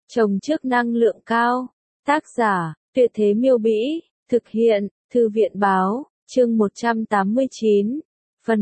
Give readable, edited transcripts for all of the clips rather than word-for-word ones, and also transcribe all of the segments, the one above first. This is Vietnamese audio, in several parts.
Trồng trước năng lượng cao. Tác giả, Tuyệt Thế Miêu Bĩ. Thực hiện, Thư viện Báo. Chương 189. Phần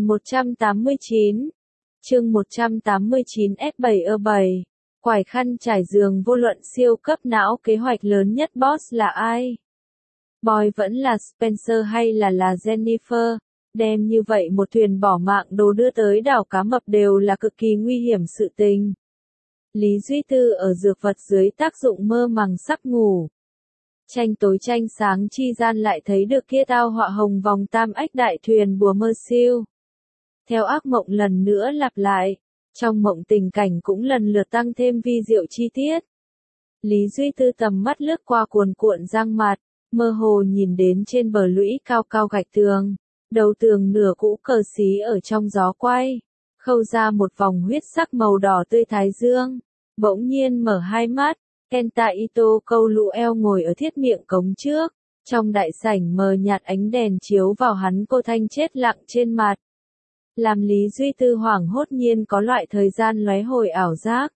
189. Chương 189 S7E7. Quải khăn trải giường vô luận siêu cấp não kế hoạch lớn nhất boss là ai? Boy vẫn là Spencer hay là Jennifer? Đem như vậy một thuyền bỏ mạng đồ đưa tới đảo cá mập đều là cực kỳ nguy hiểm sự tình. Lý Duy Tư ở dược vật dưới tác dụng mơ màng sắp ngủ. Tranh tối tranh sáng chi gian lại thấy được kia tao họa hồng vòng tam ách đại thuyền bùa mơ siêu. Theo ác mộng lần nữa lặp lại, trong mộng tình cảnh cũng lần lượt tăng thêm vi diệu chi tiết. Lý Duy Tư tầm mắt lướt qua cuồn cuộn giang mặt, mơ hồ nhìn đến trên bờ lũy cao cao gạch tường, đầu tường nửa cũ cờ xí ở trong gió quay, khâu ra một vòng huyết sắc màu đỏ tươi thái dương, bỗng nhiên mở hai mắt. Kenta Ito câu lũ eo ngồi ở thiết miệng cống trước, trong đại sảnh mờ nhạt ánh đèn chiếu vào hắn cô thanh chết lặng trên mặt. Làm Lý Duy Tư hoảng hốt nhiên có loại thời gian lóe hồi ảo giác.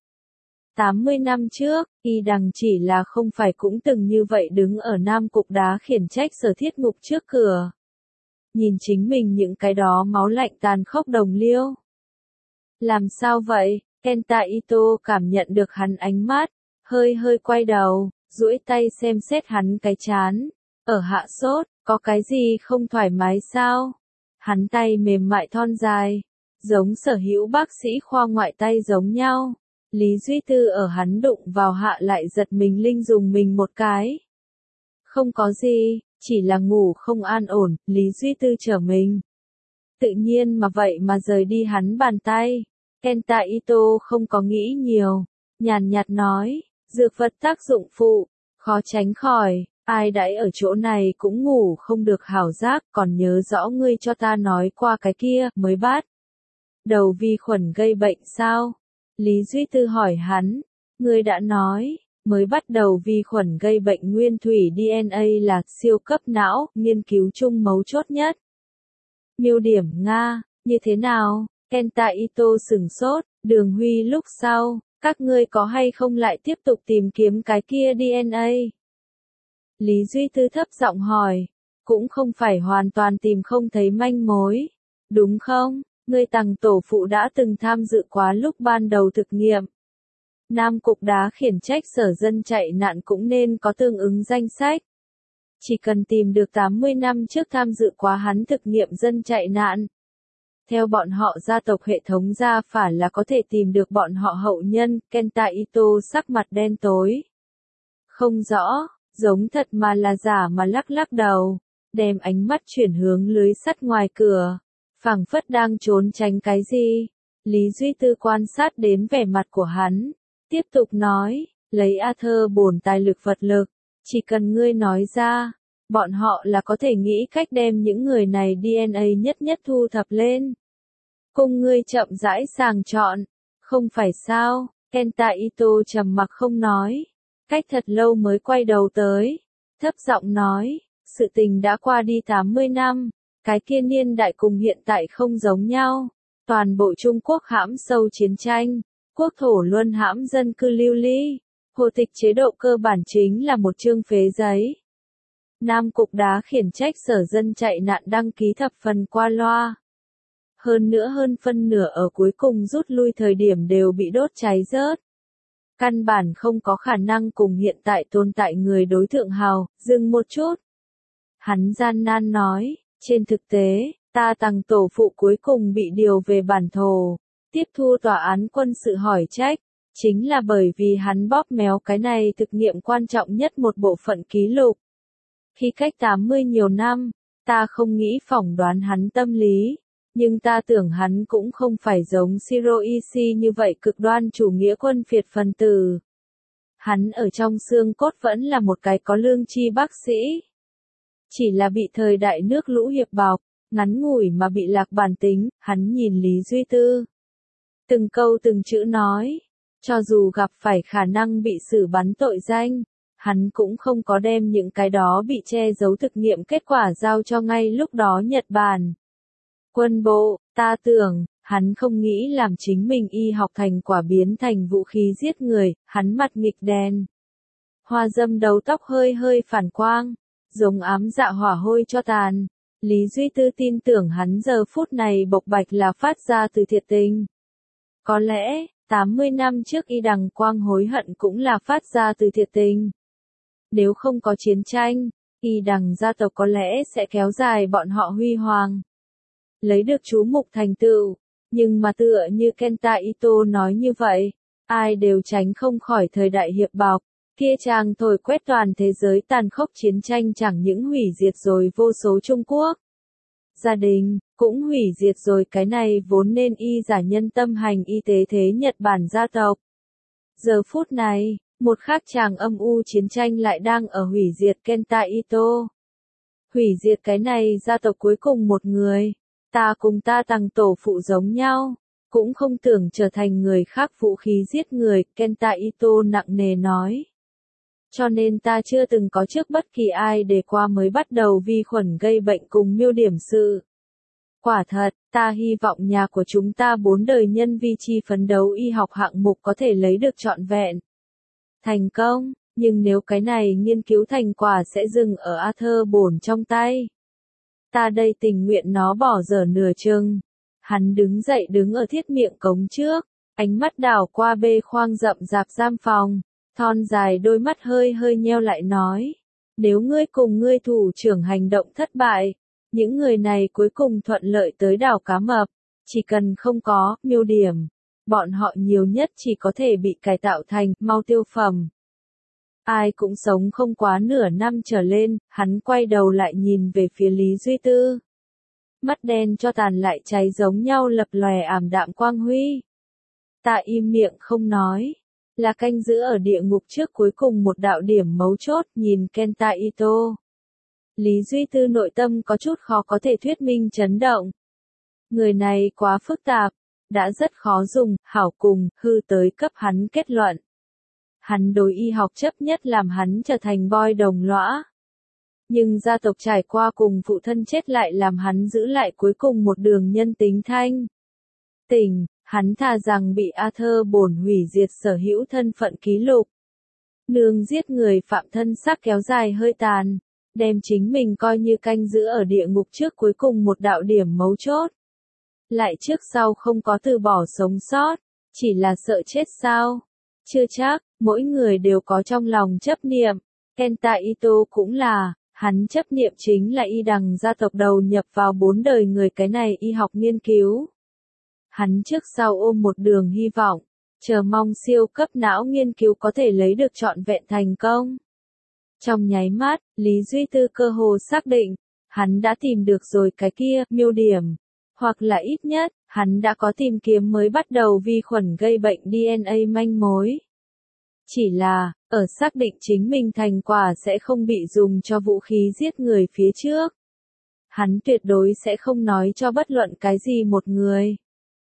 80 năm trước, y đằng chỉ là không phải cũng từng như vậy đứng ở Nam Cục Đá khiển trách Sở Thiết Ngục trước cửa. Nhìn chính mình những cái đó máu lạnh tàn khốc đồng liêu. Làm sao vậy? Kenta Ito cảm nhận được hắn ánh mắt, hơi quay đầu, duỗi tay xem xét hắn cái trán. Ở hạ sốt, có cái gì không thoải mái sao? Hắn tay mềm mại thon dài, giống sở hữu bác sĩ khoa ngoại tay giống nhau. Lý Duy Tư ở hắn đụng vào hạ lại giật mình linh dùng mình một cái. Không có gì, chỉ là ngủ không an ổn, Lý Duy Tư trở mình. Tự nhiên mà vậy mà rời đi hắn bàn tay. Kenta Ito không có nghĩ nhiều, nhàn nhạt nói, dược vật tác dụng phụ, khó tránh khỏi, ai đãi ở chỗ này cũng ngủ không được hảo giác, còn nhớ rõ ngươi cho ta nói qua cái kia, mới bắt đầu vi khuẩn gây bệnh sao? Lý Duy Tư hỏi hắn, ngươi đã nói, mới bắt đầu vi khuẩn gây bệnh nguyên thủy DNA là siêu cấp não, nghiên cứu chung mấu chốt nhất. Miêu điểm Nga, như thế nào? Kenta Ito sửng sốt, Đường Huy lúc sau, các ngươi có hay không lại tiếp tục tìm kiếm cái kia DNA? Lý Duy Tư thấp giọng hỏi, cũng không phải hoàn toàn tìm không thấy manh mối, đúng không? Ngươi Tằng tổ phụ đã từng tham dự quá lúc ban đầu thực nghiệm. Nam Cục Đá khiển trách Sở Dân chạy nạn cũng nên có tương ứng danh sách. Chỉ cần tìm được 80 năm trước tham dự quá hắn thực nghiệm dân chạy nạn. Theo bọn họ gia tộc hệ thống gia phả là có thể tìm được bọn họ hậu nhân. Kenta Ito sắc mặt đen tối. Không rõ, giống thật mà là giả mà lắc đầu, đem ánh mắt chuyển hướng lưới sắt ngoài cửa, phảng phất đang trốn tránh cái gì. Lý Duy Tư quan sát đến vẻ mặt của hắn, tiếp tục nói, lấy Arthur bổn tài lực vật lực, chỉ cần ngươi nói ra, bọn họ là có thể nghĩ cách đem những người này DNA nhất thu thập lên. Cùng ngươi chậm rãi sàng chọn, không phải sao? Kenta Ito trầm mặc không nói, cách thật lâu mới quay đầu tới, thấp giọng nói, sự tình đã qua đi 80 năm, cái kia niên đại cùng hiện tại không giống nhau, toàn bộ Trung Quốc hãm sâu chiến tranh, quốc thổ luân hãm dân cư lưu ly, hồ tịch chế độ cơ bản chính là một chương phế giấy. Nam Cục Đá khiển trách Sở Dân chạy nạn đăng ký thập phần qua loa. Hơn phân nửa ở cuối cùng rút lui thời điểm đều bị đốt cháy rớt. Căn bản không có khả năng cùng hiện tại tồn tại người đối thượng hào, dừng một chút. Hắn gian nan nói, trên thực tế, ta Tằng tổ phụ cuối cùng bị điều về bản thổ, tiếp thu tòa án quân sự hỏi trách, chính là bởi vì hắn bóp méo cái này thực nghiệm quan trọng nhất một bộ phận ký lục. Khi cách 80 nhiều năm, ta không nghĩ phỏng đoán hắn tâm lý, nhưng ta tưởng hắn cũng không phải giống Shiroishi như vậy cực đoan chủ nghĩa quân phiệt phần tử. Hắn ở trong xương cốt vẫn là một cái có lương tri bác sĩ. Chỉ là bị thời đại nước lũ hiệp bọc, ngắn ngủi mà bị lạc bản tính, hắn nhìn Lý Duy Tư. Từng câu từng chữ nói, cho dù gặp phải khả năng bị xử bắn tội danh, hắn cũng không có đem những cái đó bị che giấu thực nghiệm kết quả giao cho ngay lúc đó Nhật Bản. Quân bộ, ta tưởng, hắn không nghĩ làm chính mình y học thành quả biến thành vũ khí giết người, hắn mặt nghịch đèn. Hoa dâm đầu tóc hơi hơi phản quang, giống ám dạ hỏa hôi cho tàn. Lý Duy Tư tin tưởng hắn giờ phút này bộc bạch là phát ra từ thiệt tình. Có lẽ, 80 năm trước y đằng quang hối hận cũng là phát ra từ thiệt tình. Nếu không có chiến tranh, y đằng gia tộc có lẽ sẽ kéo dài bọn họ huy hoàng. Lấy được chú mục thành tựu, nhưng mà tựa như Kenta Ito nói như vậy, ai đều tránh không khỏi thời đại hiệp bọc. Kia chàng thổi quét toàn thế giới tàn khốc chiến tranh chẳng những hủy diệt rồi vô số Trung Quốc. Gia đình, cũng hủy diệt rồi cái này vốn nên y giả nhân tâm hành y tế thế Nhật Bản gia tộc. Giờ phút này, một khác chàng âm u chiến tranh lại đang ở hủy diệt Kenta Ito. Hủy diệt cái này gia tộc cuối cùng một người. Ta cùng ta tằng tổ phụ giống nhau, cũng không tưởng trở thành người khác vũ khí giết người, Kenta Ito nặng nề nói. Cho nên ta chưa từng có trước bất kỳ ai để qua mới bắt đầu vi khuẩn gây bệnh cùng miêu điểm sự. Quả thật, ta hy vọng nhà của chúng ta 4 đời nhân vi chi phấn đấu y học hạng mục có thể lấy được trọn vẹn. Thành công, nhưng nếu cái này nghiên cứu thành quả sẽ dừng ở Arthur Bổn trong tay. Ta đây tình nguyện nó bỏ dở nửa chừng. Hắn đứng dậy đứng ở thiết miệng cống trước, ánh mắt đảo qua bê khoang rậm rạp giam phòng. Thon dài đôi mắt hơi hơi nheo lại nói, nếu ngươi cùng ngươi thủ trưởng hành động thất bại, những người này cuối cùng thuận lợi tới đảo cá mập, chỉ cần không có miêu điểm, bọn họ nhiều nhất chỉ có thể bị cải tạo thành mau tiêu phẩm. Ai cũng sống không quá nửa năm trở lên, hắn quay đầu lại nhìn về phía Lý Duy Tư. Mắt đen cho tàn lại cháy giống nhau lập lòe ảm đạm quang huy. Ta im miệng không nói. Là canh giữ ở địa ngục trước cuối cùng một đạo điểm mấu chốt nhìn Kenta Ito. Lý Duy Tư nội tâm có chút khó có thể thuyết minh chấn động. Người này quá phức tạp, đã rất khó dùng, hảo cùng, hư tới cấp hắn kết luận. Hắn đối y học chấp nhất làm hắn trở thành boy đồng lõa. Nhưng gia tộc trải qua cùng phụ thân chết lại làm hắn giữ lại cuối cùng một đường nhân tính thanh. Tình. Hắn thà rằng bị Arthur Bổn hủy diệt sở hữu thân phận ký lục. Nương giết người phạm thân xác kéo dài hơi tàn, đem chính mình coi như canh giữ ở địa ngục trước cuối cùng một đạo điểm mấu chốt. Lại trước sau không có từ bỏ sống sót, chỉ là sợ chết sao? Chưa chắc, mỗi người đều có trong lòng chấp niệm. Kenta Ito cũng là, hắn chấp niệm chính là y đằng gia tộc đầu nhập vào 4 đời người cái này y học nghiên cứu. Hắn trước sau ôm một đường hy vọng, chờ mong siêu cấp não nghiên cứu có thể lấy được trọn vẹn thành công. Trong nháy mắt, Lý Duy Tư cơ hồ xác định, hắn đã tìm được rồi cái kia, miêu điểm. Hoặc là ít nhất, hắn đã có tìm kiếm mới bắt đầu vi khuẩn gây bệnh DNA manh mối. Chỉ là, ở xác định chính mình thành quả sẽ không bị dùng cho vũ khí giết người phía trước. Hắn tuyệt đối sẽ không nói cho bất luận cái gì một người.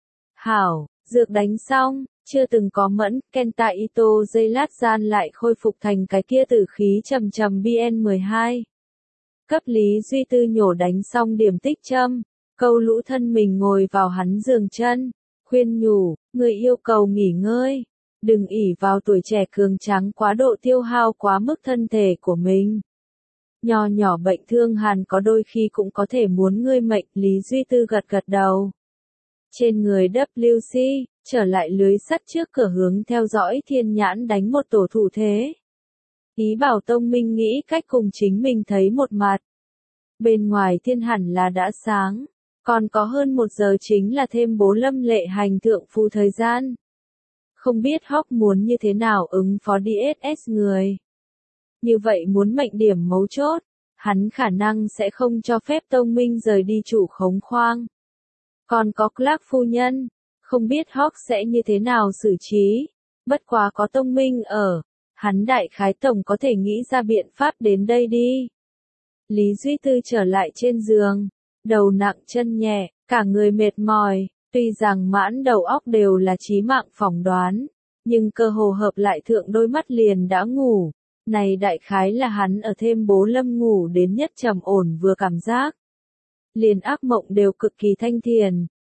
Hảo, dược đánh xong, chưa từng có mẫn, Kenta Ito giây lát gian lại khôi phục thành cái kia tử khí trầm trầm BN12. Cấp Lý Duy Tư nhổ đánh xong điểm tích châm, câu lũ thân mình ngồi vào hắn giường chân, khuyên nhủ, người yêu cầu nghỉ ngơi, đừng ỷ vào tuổi trẻ cường tráng quá độ tiêu hao quá mức thân thể của mình. Nho nhỏ bệnh thương hàn có đôi khi cũng có thể muốn ngươi mệnh, Lý Duy Tư gật gật đầu. Trên người WC, trở lại lưới sắt trước cửa hướng theo dõi Thiên Nhãn đánh một tổ thủ thế. Ý bảo Tông Minh nghĩ cách cùng chính mình thấy một mặt. Bên ngoài thiên hẳn là đã sáng, còn có hơn 1 giờ chính là thêm bố Lâm Lệ hành thượng phu thời gian. Không biết Hawk muốn như thế nào ứng phó DSS người. Như vậy muốn mệnh điểm mấu chốt, hắn khả năng sẽ không cho phép Tông Minh rời đi chủ khống khoang. Còn có Clark phu nhân, không biết Hawk sẽ như thế nào xử trí, bất quá có Tông Minh ở, hắn đại khái tổng có thể nghĩ ra biện pháp đến đây đi. Lý Duy Tư trở lại trên giường, đầu nặng chân nhẹ, cả người mệt mỏi, tuy rằng mãn đầu óc đều là chí mạng phỏng đoán, nhưng cơ hồ hợp lại thượng đôi mắt liền đã ngủ, này đại khái là hắn ở thêm bố Lâm ngủ đến nhất trầm ổn vừa cảm giác. Liền ác mộng đều cực kỳ thanh thiền,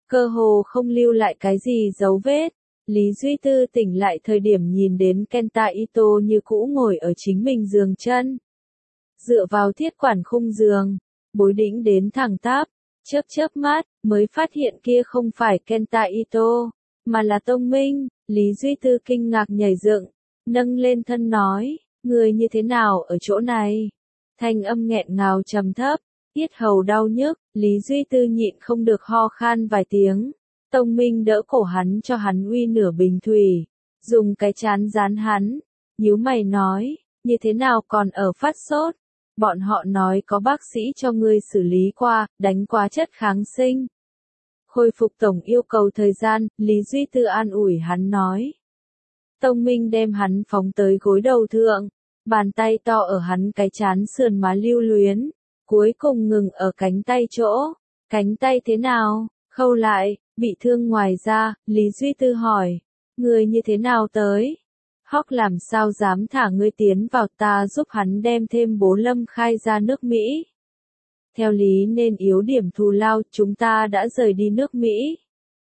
cơ hồ không lưu lại cái gì dấu vết. Lý Duy Tư tỉnh lại thời điểm nhìn đến Kenta Ito như cũ ngồi ở chính mình giường chân. Dựa vào thiết quản khung giường, bối đĩnh đến thẳng tắp, chớp mắt, mới phát hiện kia không phải Kenta Ito, mà là Tông Minh. Lý Duy Tư kinh ngạc nhảy dựng, nâng lên thân nói, người như thế nào ở chỗ này? Thanh âm nghẹn ngào trầm thấp, yết hầu đau nhức, Lý Duy Tư nhịn không được ho khan vài tiếng. Tông Minh đỡ cổ hắn cho hắn uy nửa bình thủy, dùng cái chán dán hắn, nhíu mày nói, như thế nào còn ở phát sốt? Bọn họ nói có bác sĩ cho ngươi xử lý qua, đánh quá chất kháng sinh. Khôi phục tổng yêu cầu thời gian, Lý Duy Tư an ủi hắn nói. Tông Minh đem hắn phóng tới gối đầu thượng, bàn tay to ở hắn cái chán sườn má lưu luyến, cuối cùng ngừng ở cánh tay chỗ. Cánh tay thế nào? Khâu lại, bị thương ngoài ra, Lý Duy Tư hỏi. Người như thế nào tới? Hóc làm sao dám thả ngươi tiến vào, ta giúp hắn đem thêm bố Lâm khai ra nước Mỹ. Theo lý nên yếu điểm thù lao, chúng ta đã rời đi nước Mỹ.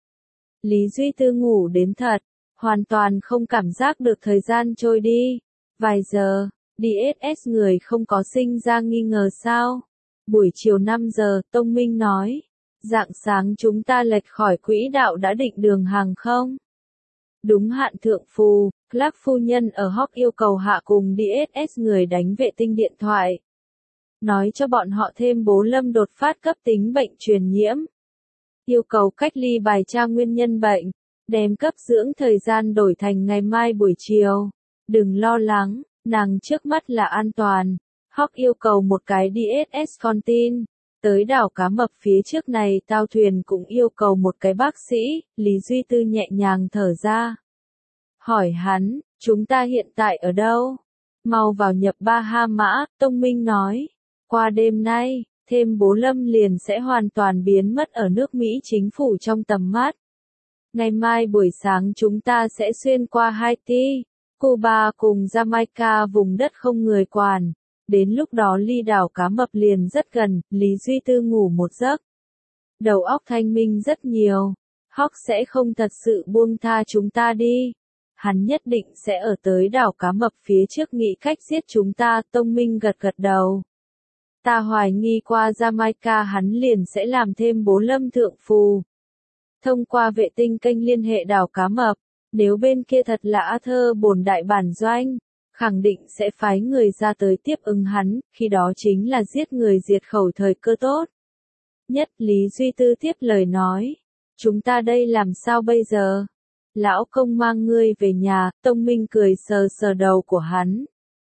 Lý Duy Tư ngủ đến thật, hoàn toàn không cảm giác được thời gian trôi đi. Vài giờ, DSS người không có sinh ra nghi ngờ sao? Buổi chiều 5 giờ, Tông Minh nói. Rạng sáng chúng ta lệch khỏi quỹ đạo đã định đường hàng không? Đúng hạn thượng phù, Clark phu nhân ở Hawk yêu cầu hạ cùng DSS người đánh vệ tinh điện thoại. Nói cho bọn họ thêm bố Lâm đột phát cấp tính bệnh truyền nhiễm. Yêu cầu cách ly bài tra nguyên nhân bệnh, đem cấp dưỡng thời gian đổi thành ngày mai buổi chiều. Đừng lo lắng, nàng trước mắt là an toàn. Hawk yêu cầu một cái DSS con tin. Tới đảo Cá Mập phía trước này tàu thuyền cũng yêu cầu một cái bác sĩ, Lý Duy Tư nhẹ nhàng thở ra. Hỏi hắn, chúng ta hiện tại ở đâu? Mau vào nhập Bahama, Tông Minh nói. Qua đêm nay, thêm bố Lâm liền sẽ hoàn toàn biến mất ở nước Mỹ chính phủ trong tầm mắt. Ngày mai buổi sáng chúng ta sẽ xuyên qua Haiti, Cuba cùng Jamaica vùng đất không người quản. Đến lúc đó ly đảo Cá Mập liền rất gần, Lý Duy Tư ngủ một giấc. Đầu óc thanh minh rất nhiều. Hawk sẽ không thật sự buông tha chúng ta đi. Hắn nhất định sẽ ở tới đảo Cá Mập phía trước nghĩ cách giết chúng ta, Tông Minh gật gật đầu. Ta hoài nghi qua Jamaica hắn liền sẽ làm thêm bố Lâm thượng phù. Thông qua vệ tinh kênh liên hệ đảo Cá Mập, nếu bên kia thật là Arthur bổn đại bản doanh, khẳng định sẽ phái người ra tới tiếp ứng hắn, khi đó chính là giết người diệt khẩu thời cơ tốt. Nhất Lý Duy Tư tiếp lời nói, chúng ta đây làm sao bây giờ? Lão công mang ngươi về nhà, Tông Minh cười sờ sờ đầu của hắn.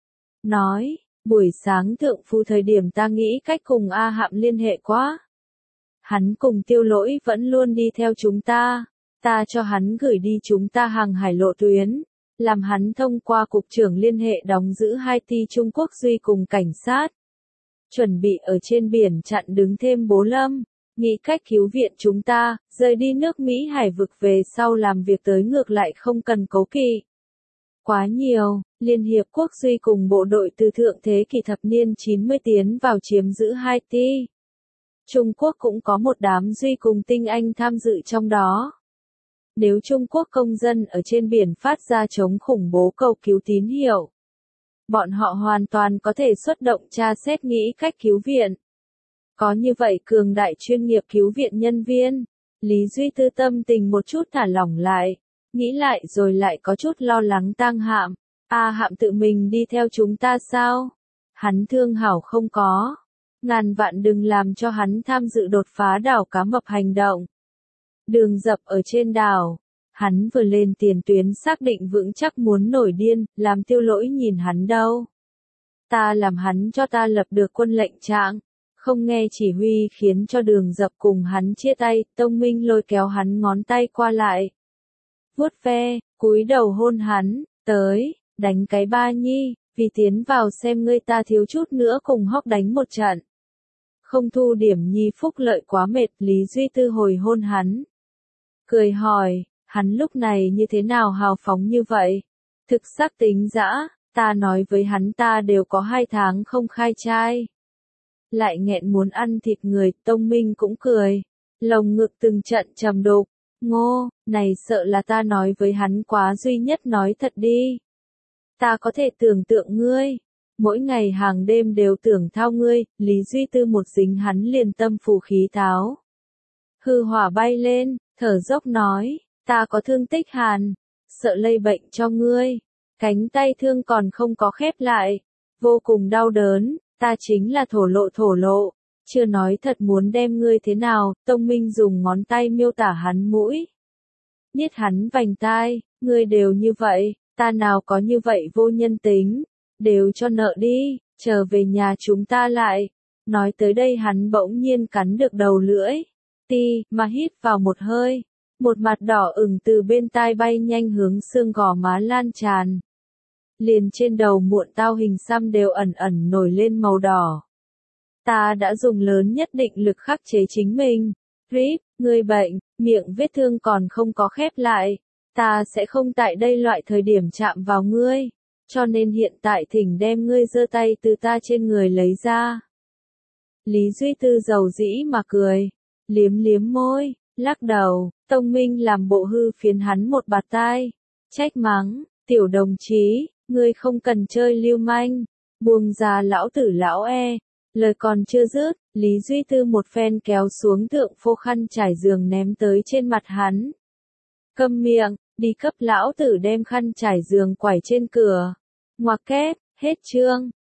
Nói, buổi sáng thượng phu thời điểm ta nghĩ cách cùng A Hạm liên hệ quá. Hắn cùng Tiêu Lỗi vẫn luôn đi theo chúng ta cho hắn gửi đi chúng ta hàng hải lộ tuyến. Làm hắn thông qua cục trưởng liên hệ đóng giữ Haiti Trung Quốc Duy cùng cảnh sát. Chuẩn bị ở trên biển chặn đứng thêm bố Lâm, nghĩ cách cứu viện chúng ta, rời đi nước Mỹ hải vực về sau làm việc tới ngược lại không cần cố kỵ. Quá nhiều, Liên Hiệp Quốc Duy cùng bộ đội từ thượng thế kỷ thập niên 90 tiến vào chiếm giữ Haiti. Trung Quốc cũng có một đám Duy cùng tinh anh tham dự trong đó. Nếu Trung Quốc công dân ở trên biển phát ra chống khủng bố cầu cứu tín hiệu, bọn họ hoàn toàn có thể xuất động tra xét nghĩ cách cứu viện. Có như vậy cường đại chuyên nghiệp cứu viện nhân viên, Lý Duy Tư tâm tình một chút thả lỏng lại, nghĩ lại rồi lại có chút lo lắng Tang Hạm. A Hạm tự mình đi theo chúng ta sao? Hắn thương hảo không có. Ngàn vạn đừng làm cho hắn tham dự đột phá đảo Cá Mập hành động. Đường dập ở trên đảo, hắn vừa lên tiền tuyến xác định vững chắc muốn nổi điên, làm Tiêu Lỗi nhìn hắn đâu. Ta làm hắn cho ta lập được quân lệnh trạng, không nghe chỉ huy khiến cho đường dập cùng hắn chia tay, Tông Minh lôi kéo hắn ngón tay qua lại. Vuốt ve, cúi đầu hôn hắn, tới, đánh cái ba nhi, vì tiến vào xem ngươi ta thiếu chút nữa cùng Hóc đánh một trận. Không thu điểm nhi phúc lợi quá mệt, Lý Duy Tư hồi hôn hắn. Cười hỏi, hắn lúc này như thế nào hào phóng như vậy? Thực xác tính dã, ta nói với hắn ta đều có 2 tháng không khai trai. Lại nghẹn muốn ăn thịt người, Tông Minh cũng cười. Lồng ngực từng trận trầm đục. Ngô, này sợ là ta nói với hắn quá duy nhất nói thật đi. Ta có thể tưởng tượng ngươi. Mỗi ngày hàng đêm đều tưởng thao ngươi, Lý Duy Tư một dính hắn liền tâm phù khí tháo. Hư hỏa bay lên, thở dốc nói, ta có thương tích hàn, sợ lây bệnh cho ngươi. Cánh tay thương còn không có khép lại, vô cùng đau đớn, ta chính là thổ lộ. Chưa nói thật muốn đem ngươi thế nào, Tông Minh dùng ngón tay miêu tả hắn mũi. Niết hắn vành tai, ngươi đều như vậy, ta nào có như vậy vô nhân tính, đều cho nợ đi, trở về nhà chúng ta lại. Nói tới đây hắn bỗng nhiên cắn được đầu lưỡi, mà hít vào một hơi, một mặt đỏ ửng từ bên tai bay nhanh hướng xương gò má lan tràn. Liền trên đầu muộn tao hình xăm đều ẩn ẩn nổi lên màu đỏ. Ta đã dùng lớn nhất định lực khắc chế chính mình. Rip, ngươi bệnh, miệng vết thương còn không có khép lại. Ta sẽ không tại đây loại thời điểm chạm vào ngươi. Cho nên hiện tại thỉnh đem ngươi giơ tay từ ta trên người lấy ra. Lý Duy Tư dầu dĩ mà cười. Liếm liếm môi, lắc đầu, Tông Minh làm bộ hư phiến hắn một bạt tai. Trách mắng, tiểu đồng chí, ngươi không cần chơi lưu manh. Buông ra lão tử lão e. Lời còn chưa dứt, Lý Duy Tư một phen kéo xuống thượng phô khăn trải giường ném tới trên mặt hắn. Câm miệng, đi cấp lão tử đem khăn trải giường quải trên cửa. Ngoặc kép, hết chương.